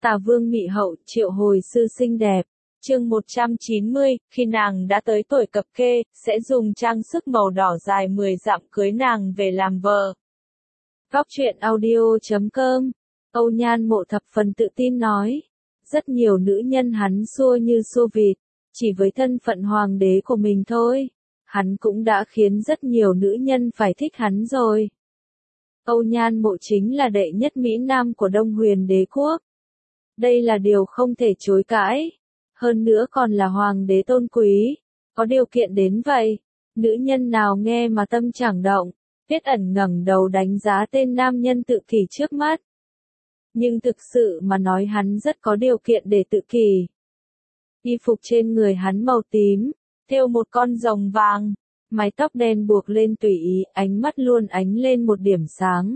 Tả Vương Mị Hậu triệu hồi sư xinh đẹp. Chương 190, khi nàng đã tới tuổi cập kê, sẽ dùng trang sức màu đỏ dài 10 dặm cưới nàng về làm vợ. Góc truyện audio.com. Âu Nhan Mộ thập phần tự tin nói. Rất nhiều nữ nhân hắn xua như xua vịt, chỉ với thân phận hoàng đế của mình thôi. Hắn cũng đã khiến rất nhiều nữ nhân phải thích hắn rồi. Âu Nhan Mộ chính là đệ nhất Mỹ Nam của Đông Huyền Đế Quốc. Đây là điều không thể chối cãi. Hơn nữa còn là hoàng đế tôn quý. Có điều kiện đến vậy. Nữ nhân nào nghe mà tâm chẳng động. Tuyết Ẩn ngẩng đầu đánh giá tên nam nhân tự kỷ trước mắt. Nhưng thực sự mà nói hắn rất có điều kiện để tự kỷ. Y phục trên người hắn màu tím, thêu một con rồng vàng, mái tóc đen buộc lên tùy ý, ánh mắt luôn ánh lên một điểm sáng.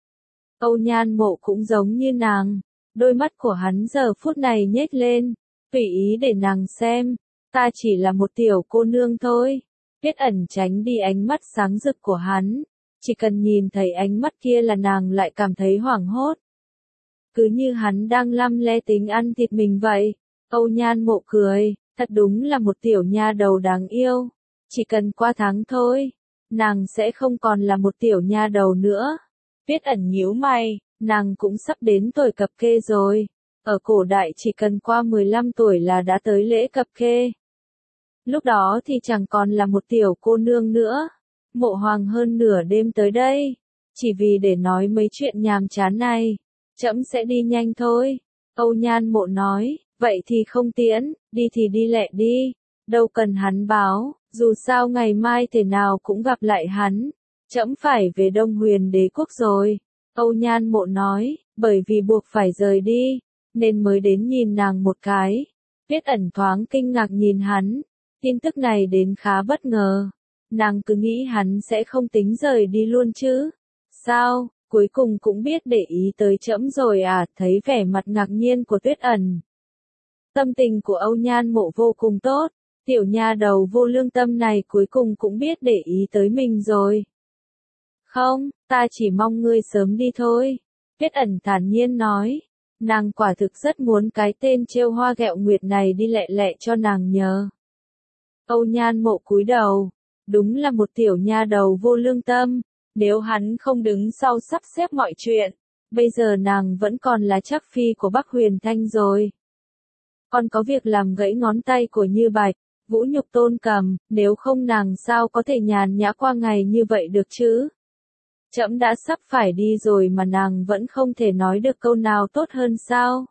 Âu Nhan Mộ cũng giống như nàng, đôi mắt của hắn giờ phút này nhếch lên, tùy ý để nàng xem, ta chỉ là một tiểu cô nương thôi. Tuyết Ẩn tránh đi ánh mắt sáng rực của hắn, chỉ cần nhìn thấy ánh mắt kia là nàng lại cảm thấy hoảng hốt. Cứ như hắn đang lăm le tính ăn thịt mình vậy. Âu Nhan Mộ cười, thật đúng là một tiểu nha đầu đáng yêu. Chỉ cần qua tháng thôi, nàng sẽ không còn là một tiểu nha đầu nữa. Tuyết Ẩn nhíu mày, nàng cũng sắp đến tuổi cập kê rồi. Ở cổ đại chỉ cần qua 15 tuổi là đã tới lễ cập kê. Lúc đó thì chẳng còn là một tiểu cô nương nữa. Mộ Hoàng hơn nửa đêm tới đây, chỉ vì để nói mấy chuyện nhàm chán này. Trẫm sẽ đi nhanh thôi. Âu Nhan Mộ nói, vậy thì không tiễn, đi thì đi lẹ đi. Đâu cần hắn báo, dù sao ngày mai thế nào cũng gặp lại hắn. Trẫm phải về Đông Huyền Đế Quốc rồi. Âu Nhan Mộ nói, bởi vì buộc phải rời đi, nên mới đến nhìn nàng một cái. Tuyết Ẩn thoáng kinh ngạc nhìn hắn. Tin tức này đến khá bất ngờ. Nàng cứ nghĩ hắn sẽ không tính rời đi luôn chứ. Sao, cuối cùng cũng biết để ý tới trẫm rồi à? Thấy vẻ mặt ngạc nhiên của Tuyết Ẩn. Tâm tình của Âu Nhan Mộ vô cùng tốt. Tiểu nha đầu vô lương tâm này cuối cùng cũng biết để ý tới mình rồi. Không, ta chỉ mong ngươi sớm đi thôi. Tuyết Ẩn thản nhiên nói. Nàng quả thực rất muốn cái tên trêu hoa ghẹo nguyệt này đi lẹ lẹ cho nàng nhờ. Âu Nhan Mộ cúi đầu. Đúng là một tiểu nha đầu vô lương tâm. Nếu hắn không đứng sau sắp xếp mọi chuyện, bây giờ nàng vẫn còn là trắc phi của Bắc Huyền Thanh rồi. Còn có việc làm gãy ngón tay của Như Bạch, vũ nhục Tôn Cầm, nếu không nàng sao có thể nhàn nhã qua ngày như vậy được chứ? Trẫm đã sắp phải đi rồi mà nàng vẫn không thể nói được câu nào tốt hơn sao?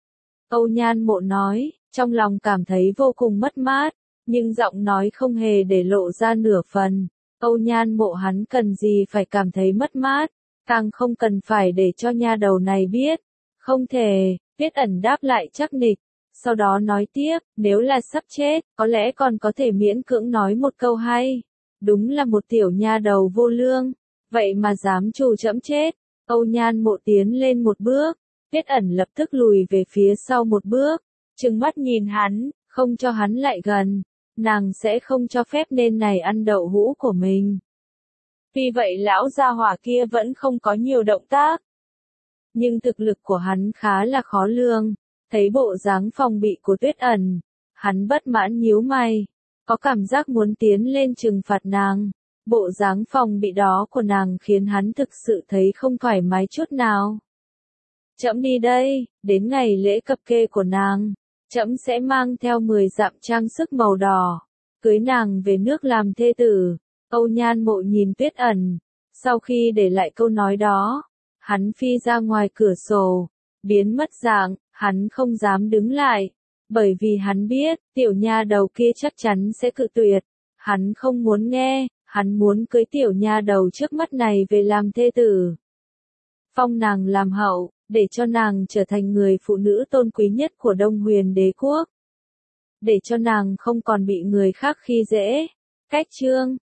Âu Nhan Mộ nói, trong lòng cảm thấy vô cùng mất mát, nhưng giọng nói không hề để lộ ra nửa phần. Âu Nhan Mộ hắn cần gì phải cảm thấy mất mát, càng không cần phải để cho nha đầu này biết. Không thể, Tuyết Ẩn đáp lại chắc nịch, sau đó nói tiếp, nếu là sắp chết, có lẽ còn có thể miễn cưỡng nói một câu hay. Đúng là một tiểu nha đầu vô lương, vậy mà dám trù trẫm chết. Âu Nhan Mộ tiến lên một bước, Tuyết Ẩn lập tức lùi về phía sau một bước, trừng mắt nhìn hắn, không cho hắn lại gần. Nàng sẽ không cho phép nên này ăn đậu hũ của mình. Vì vậy lão gia hỏa kia vẫn không có nhiều động tác. Nhưng thực lực của hắn khá là khó lường. Thấy bộ dáng phòng bị của Tuyết Ẩn, hắn bất mãn nhíu mày. Có cảm giác muốn tiến lên trừng phạt nàng. Bộ dáng phòng bị đó của nàng khiến hắn thực sự thấy không thoải mái chút nào. Trẫm đi đây, đến ngày lễ cập kê của nàng. Trẫm sẽ mang theo 10 dặm trang sức màu đỏ, cưới nàng về nước làm thê tử. Âu Nhan Mộ nhìn Tuyết Ẩn, sau khi để lại câu nói đó, hắn phi ra ngoài cửa sổ, biến mất dạng, hắn không dám đứng lại, bởi vì hắn biết, tiểu nha đầu kia chắc chắn sẽ cự tuyệt. Hắn không muốn nghe, hắn muốn cưới tiểu nha đầu trước mắt này về làm thê tử. Phong nàng làm hậu, để cho nàng trở thành người phụ nữ tôn quý nhất của Đông Huyền Đế Quốc. Để cho nàng không còn bị người khác khi dễ. Cách chương